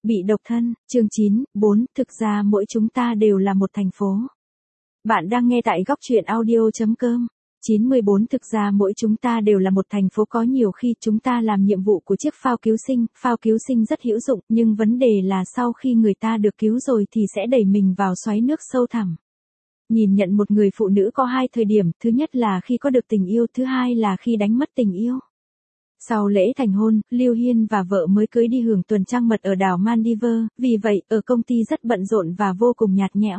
Bị độc thân, chương 9, 4, thực ra mỗi chúng ta đều là một thành phố. Bạn đang nghe tại góc truyện audio.com. 94 Thực ra mỗi chúng ta đều là một thành phố, có nhiều khi chúng ta làm nhiệm vụ của chiếc phao cứu sinh rất hữu dụng, nhưng vấn đề là sau khi người ta được cứu rồi thì sẽ đẩy mình vào xoáy nước sâu thẳm. Nhìn nhận một người phụ nữ có hai thời điểm, thứ nhất là khi có được tình yêu, thứ hai là khi đánh mất tình yêu. Sau lễ thành hôn, Lưu Hiên và vợ mới cưới đi hưởng tuần trăng mật ở đảo Maldives, vì vậy ở công ty rất bận rộn và vô cùng nhạt nhẽo.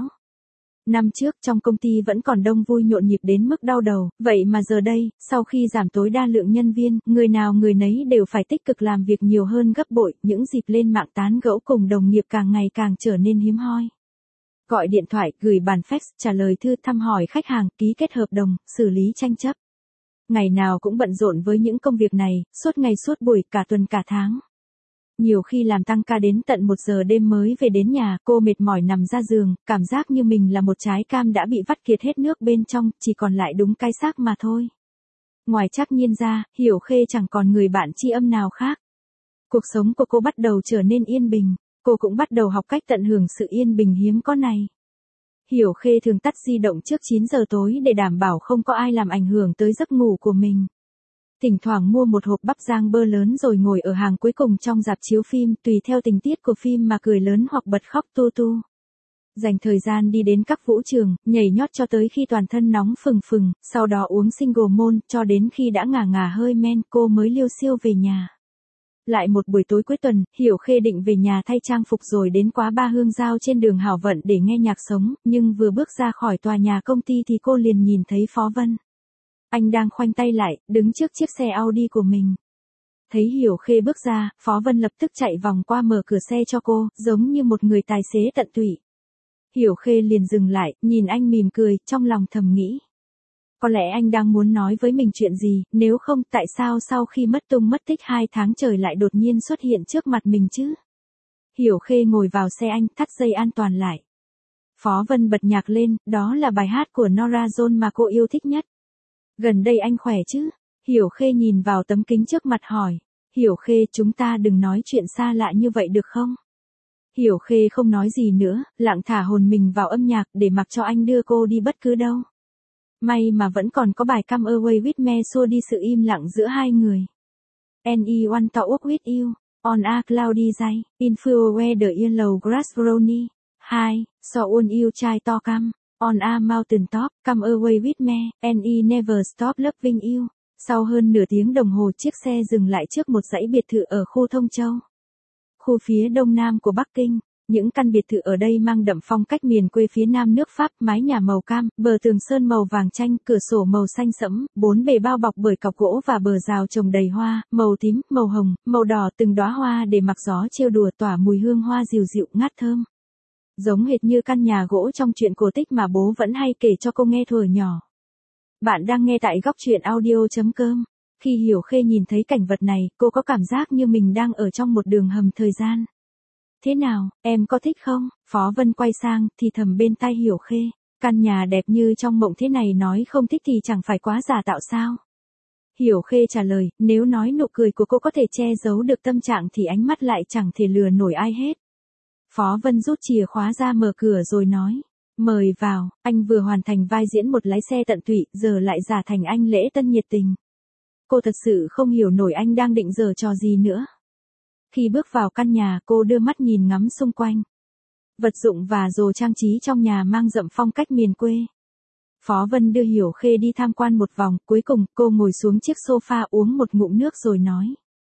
Năm trước trong công ty vẫn còn đông vui nhộn nhịp đến mức đau đầu, vậy mà giờ đây, sau khi giảm tối đa lượng nhân viên, người nào người nấy đều phải tích cực làm việc nhiều hơn gấp bội, những dịp lên mạng tán gẫu cùng đồng nghiệp càng ngày càng trở nên hiếm hoi. Gọi điện thoại, gửi bản fax, trả lời thư, thăm hỏi khách hàng, ký kết hợp đồng, xử lý tranh chấp. Ngày nào cũng bận rộn với những công việc này, suốt ngày suốt buổi, cả tuần cả tháng. Nhiều khi làm tăng ca đến tận 1 giờ đêm mới về đến nhà, cô mệt mỏi nằm ra giường, cảm giác như mình là một trái cam đã bị vắt kiệt hết nước bên trong, chỉ còn lại đúng cái xác mà thôi. Ngoài Trác Nhiên ra, Hiểu Khê chẳng còn người bạn tri âm nào khác. Cuộc sống của cô bắt đầu trở nên yên bình, cô cũng bắt đầu học cách tận hưởng sự yên bình hiếm có này. Hiểu Khê thường tắt di động trước 9 giờ tối để đảm bảo không có ai làm ảnh hưởng tới giấc ngủ của mình. Thỉnh thoảng mua một hộp bắp rang bơ lớn rồi ngồi ở hàng cuối cùng trong rạp chiếu phim, tùy theo tình tiết của phim mà cười lớn hoặc bật khóc tu tu. Dành thời gian đi đến các vũ trường, nhảy nhót cho tới khi toàn thân nóng phừng phừng, sau đó uống single malt cho đến khi đã ngả ngả hơi men, cô mới liêu xiêu về nhà. Lại một buổi tối cuối tuần, Hiểu Khê định về nhà thay trang phục rồi đến quán bar Hương Giao trên đường Hảo Vận để nghe nhạc sống, nhưng vừa bước ra khỏi tòa nhà công ty thì cô liền nhìn thấy Phó Vân. Anh đang khoanh tay lại, đứng trước chiếc xe Audi của mình. Thấy Hiểu Khê bước ra, Phó Vân lập tức chạy vòng qua mở cửa xe cho cô, giống như một người tài xế tận tụy. Hiểu Khê liền dừng lại, nhìn anh mỉm cười, trong lòng thầm nghĩ. Có lẽ anh đang muốn nói với mình chuyện gì, nếu không tại sao sau khi mất tung mất tích 2 tháng trời lại đột nhiên xuất hiện trước mặt mình chứ? Hiểu Khê ngồi vào xe anh, thắt dây an toàn lại. Phó Vân bật nhạc lên, đó là bài hát của Norah Jones mà cô yêu thích nhất. Gần đây anh khỏe chứ? Hiểu Khê nhìn vào tấm kính trước mặt hỏi. Hiểu Khê, chúng ta đừng nói chuyện xa lạ như vậy được không? Hiểu Khê không nói gì nữa, lặng thả hồn mình vào âm nhạc để mặc cho anh đưa cô đi bất cứ đâu. May mà vẫn còn có bài Come Away With Me xua đi sự im lặng giữa hai người. Anyone talk with you, on a cloudy day, in full weather yellow grass brownie. 2. So when you try to come, on a mountain top, come away with me, and I never stop loving you. Sau hơn nửa tiếng đồng hồ chiếc xe dừng lại trước một dãy biệt thự ở khu Thông Châu. Khu phía đông nam của Bắc Kinh. Những căn biệt thự ở đây mang đậm phong cách miền quê phía nam nước Pháp, mái nhà màu cam, bờ tường sơn màu vàng chanh, cửa sổ màu xanh sẫm, 4 bề bao bọc bởi cọc gỗ và bờ rào trồng đầy hoa, màu tím, màu hồng, màu đỏ, từng đóa hoa để mặc gió trêu đùa tỏa mùi hương hoa dịu dịu ngát thơm. Giống hệt như căn nhà gỗ trong truyện cổ tích mà bố vẫn hay kể cho cô nghe thuở nhỏ. Bạn đang nghe tại góc truyện audio.com. Khi Hiểu Khê nhìn thấy cảnh vật này, cô có cảm giác như mình đang ở trong một đường hầm thời gian. Thế nào, em có thích không? Phó Vân quay sang, thì thầm bên tai Hiểu Khê. Căn nhà đẹp như trong mộng thế này nói không thích thì chẳng phải quá giả tạo sao? Hiểu Khê trả lời, nếu nói nụ cười của cô có thể che giấu được tâm trạng thì ánh mắt lại chẳng thể lừa nổi ai hết. Phó Vân rút chìa khóa ra mở cửa rồi nói. Mời vào, anh vừa hoàn thành vai diễn một lái xe tận tụy, giờ lại giả thành anh lễ tân nhiệt tình. Cô thật sự không hiểu nổi anh đang định giở trò gì nữa. Khi bước vào căn nhà, cô đưa mắt nhìn ngắm xung quanh. Vật dụng và đồ trang trí trong nhà mang đậm phong cách miền quê. Phó Vân đưa Hiểu Khê đi tham quan một vòng, cuối cùng cô ngồi xuống chiếc sofa uống một ngụm nước rồi nói.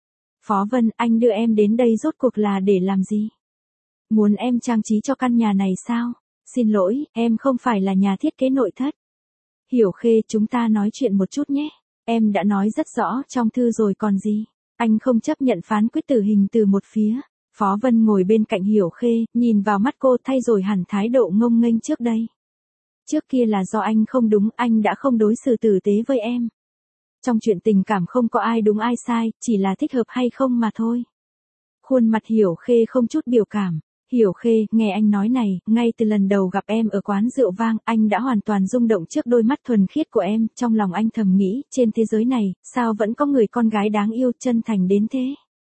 Phó Vân, anh đưa em đến đây rốt cuộc là để làm gì? Muốn em trang trí cho căn nhà này sao? Xin lỗi, em không phải là nhà thiết kế nội thất. Hiểu Khê, chúng ta nói chuyện một chút nhé. Em đã nói rất rõ trong thư rồi còn gì. Anh không chấp nhận phán quyết tử hình từ một phía. Phó Vân ngồi bên cạnh Hiểu Khê, nhìn vào mắt cô thay rồi hẳn thái độ ngông nghênh trước đây. Trước kia là do anh không đúng, anh đã không đối xử tử tế với em. Trong chuyện tình cảm không có ai đúng ai sai, chỉ là thích hợp hay không mà thôi. Khuôn mặt Hiểu Khê không chút biểu cảm. Hiểu Khê, nghe anh nói này, ngay từ lần đầu gặp em ở quán rượu vang, anh đã hoàn toàn rung động trước đôi mắt thuần khiết của em, trong lòng anh thầm nghĩ, trên thế giới này, sao vẫn có người con gái đáng yêu, chân thành đến thế?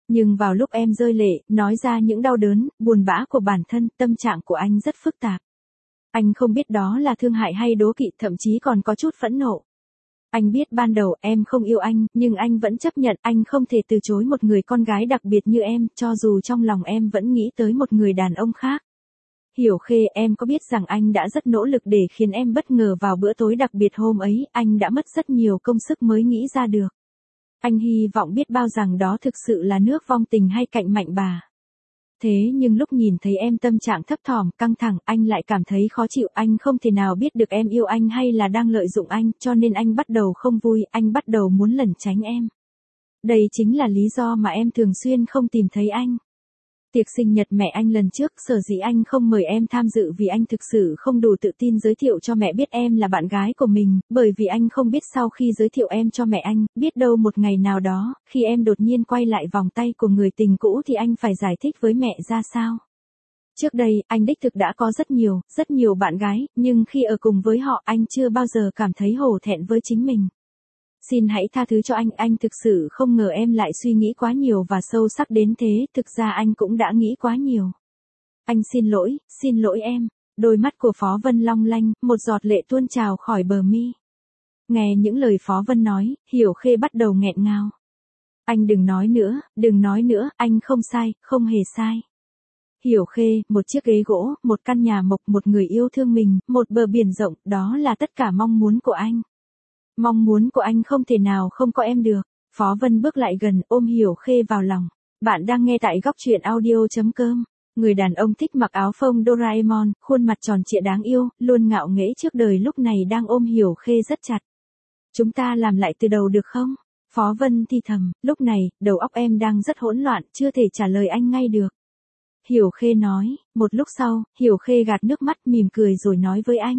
Nhưng vào lúc em rơi lệ, nói ra những đau đớn, buồn bã của bản thân, tâm trạng của anh rất phức tạp. Anh không biết đó là thương hại hay đố kỵ, thậm chí còn có chút phẫn nộ. Anh biết ban đầu em không yêu anh, nhưng anh vẫn chấp nhận, anh không thể từ chối một người con gái đặc biệt như em, cho dù trong lòng em vẫn nghĩ tới một người đàn ông khác. Hiểu Khê, em có biết rằng anh đã rất nỗ lực để khiến em bất ngờ vào bữa tối đặc biệt hôm ấy, anh đã mất rất nhiều công sức mới nghĩ ra được. Anh hy vọng biết bao rằng đó thực sự là nước vong tình hay cạnh mạnh bà. Thế nhưng lúc nhìn thấy em tâm trạng thấp thỏm, căng thẳng, anh lại cảm thấy khó chịu, anh không thể nào biết được em yêu anh hay là đang lợi dụng anh, cho nên anh bắt đầu không vui, anh bắt đầu muốn lẩn tránh em. Đây chính là lý do mà em thường xuyên không tìm thấy anh. Tiệc sinh nhật mẹ anh lần trước, sở dĩ anh không mời em tham dự vì anh thực sự không đủ tự tin giới thiệu cho mẹ biết em là bạn gái của mình, bởi vì anh không biết sau khi giới thiệu em cho mẹ anh, biết đâu một ngày nào đó, khi em đột nhiên quay lại vòng tay của người tình cũ thì anh phải giải thích với mẹ ra sao. Trước đây, anh đích thực đã có rất nhiều bạn gái, nhưng khi ở cùng với họ anh chưa bao giờ cảm thấy hổ thẹn với chính mình. Xin hãy tha thứ cho anh thực sự không ngờ em lại suy nghĩ quá nhiều và sâu sắc đến thế, thực ra anh cũng đã nghĩ quá nhiều. Anh xin lỗi em. Đôi mắt của Phó Vân long lanh, một giọt lệ tuôn trào khỏi bờ mi. Nghe những lời Phó Vân nói, Hiểu Khê bắt đầu nghẹn ngào. Anh đừng nói nữa, anh không sai, không hề sai. Hiểu Khê, một chiếc ghế gỗ, một căn nhà mộc, một người yêu thương mình, một bờ biển rộng, đó là tất cả mong muốn của anh. Mong muốn của anh không thể nào không có em được. Phó Vân bước lại gần, ôm Hiểu Khê vào lòng. Bạn đang nghe tại góc truyện audio.com. Người đàn ông thích mặc áo phông Doraemon, khuôn mặt tròn trịa đáng yêu, luôn ngạo nghễ trước đời lúc này đang ôm Hiểu Khê rất chặt. Chúng ta làm lại từ đầu được không? Phó Vân thì thầm, lúc này, đầu óc em đang rất hỗn loạn, chưa thể trả lời anh ngay được. Hiểu Khê nói, một lúc sau, Hiểu Khê gạt nước mắt mỉm cười rồi nói với anh.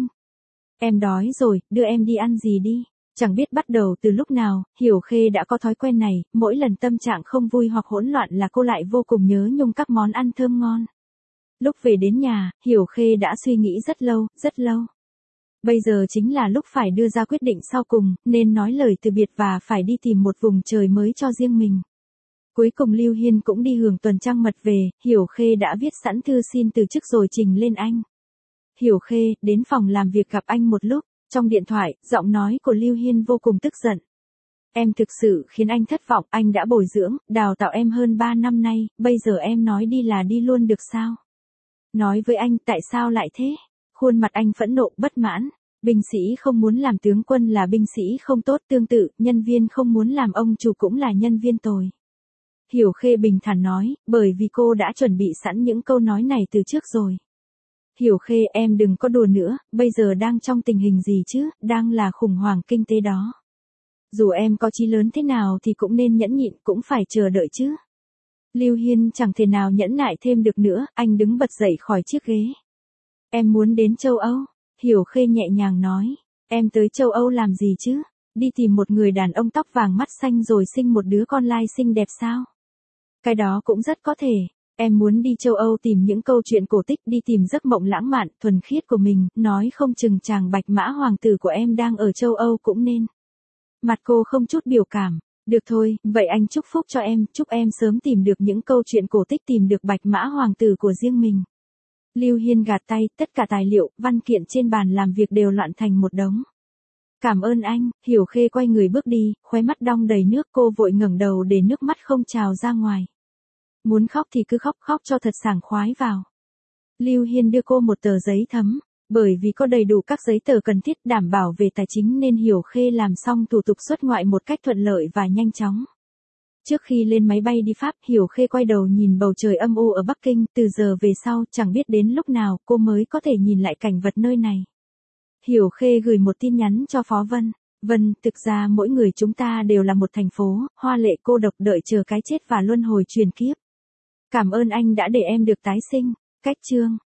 Em đói rồi, đưa em đi ăn gì đi. Chẳng biết bắt đầu từ lúc nào, Hiểu Khê đã có thói quen này, mỗi lần tâm trạng không vui hoặc hỗn loạn là cô lại vô cùng nhớ nhung các món ăn thơm ngon. Lúc về đến nhà, Hiểu Khê đã suy nghĩ rất lâu. Bây giờ chính là lúc phải đưa ra quyết định sau cùng, nên nói lời từ biệt và phải đi tìm một vùng trời mới cho riêng mình. Cuối cùng Lưu Hiên cũng đi hưởng tuần trăng mật về, Hiểu Khê đã viết sẵn thư xin từ chức rồi trình lên anh. Hiểu Khê, đến phòng làm việc gặp anh một lúc. Trong điện thoại, giọng nói của Lưu Hiên vô cùng tức giận. Em thực sự khiến anh thất vọng, anh đã bồi dưỡng, đào tạo em hơn 3 năm nay, bây giờ em nói đi là đi luôn được sao? Nói với anh, tại sao lại thế? Khuôn mặt anh phẫn nộ, bất mãn. Binh sĩ không muốn làm tướng quân là binh sĩ không tốt, tương tự, nhân viên không muốn làm ông chủ cũng là nhân viên tồi. Hiểu Khê bình thản nói, bởi vì cô đã chuẩn bị sẵn những câu nói này từ trước rồi. Hiểu Khê, em đừng có đùa nữa, bây giờ đang trong tình hình gì chứ, đang là khủng hoảng kinh tế đó. Dù em có chí lớn thế nào thì cũng nên nhẫn nhịn, cũng phải chờ đợi chứ. Lưu Hiên chẳng thể nào nhẫn nại thêm được nữa, anh đứng bật dậy khỏi chiếc ghế. Em muốn đến châu Âu, Hiểu Khê nhẹ nhàng nói. Em tới châu Âu làm gì chứ? Đi tìm một người đàn ông tóc vàng mắt xanh rồi sinh một đứa con lai xinh đẹp sao? Cái đó cũng rất có thể. Em muốn đi châu Âu tìm những câu chuyện cổ tích, đi tìm giấc mộng lãng mạn, thuần khiết của mình, nói không chừng chàng bạch mã hoàng tử của em đang ở châu Âu cũng nên. Mặt cô không chút biểu cảm. Được thôi, vậy anh chúc phúc cho em, chúc em sớm tìm được những câu chuyện cổ tích, tìm được bạch mã hoàng tử của riêng mình. Lưu Hiên gạt tay, tất cả tài liệu, văn kiện trên bàn làm việc đều loạn thành một đống. Cảm ơn anh, Hiểu Khê quay người bước đi, khóe mắt đong đầy nước, cô vội ngẩng đầu để nước mắt không trào ra ngoài. Muốn khóc thì cứ khóc, khóc cho thật sảng khoái vào. Lưu Hiên đưa cô một tờ giấy thấm, bởi vì có đầy đủ các giấy tờ cần thiết đảm bảo về tài chính nên Hiểu Khê làm xong thủ tục xuất ngoại một cách thuận lợi và nhanh chóng. Trước khi lên máy bay đi Pháp, Hiểu Khê quay đầu nhìn bầu trời âm u ở Bắc Kinh, từ giờ về sau, chẳng biết đến lúc nào cô mới có thể nhìn lại cảnh vật nơi này. Hiểu Khê gửi một tin nhắn cho Phó Vân. Vân, thực ra mỗi người chúng ta đều là một thành phố, hoa lệ cô độc đợi chờ cái chết và luân hồi truyền kiếp. Cảm ơn anh đã để em được tái sinh. Cách chương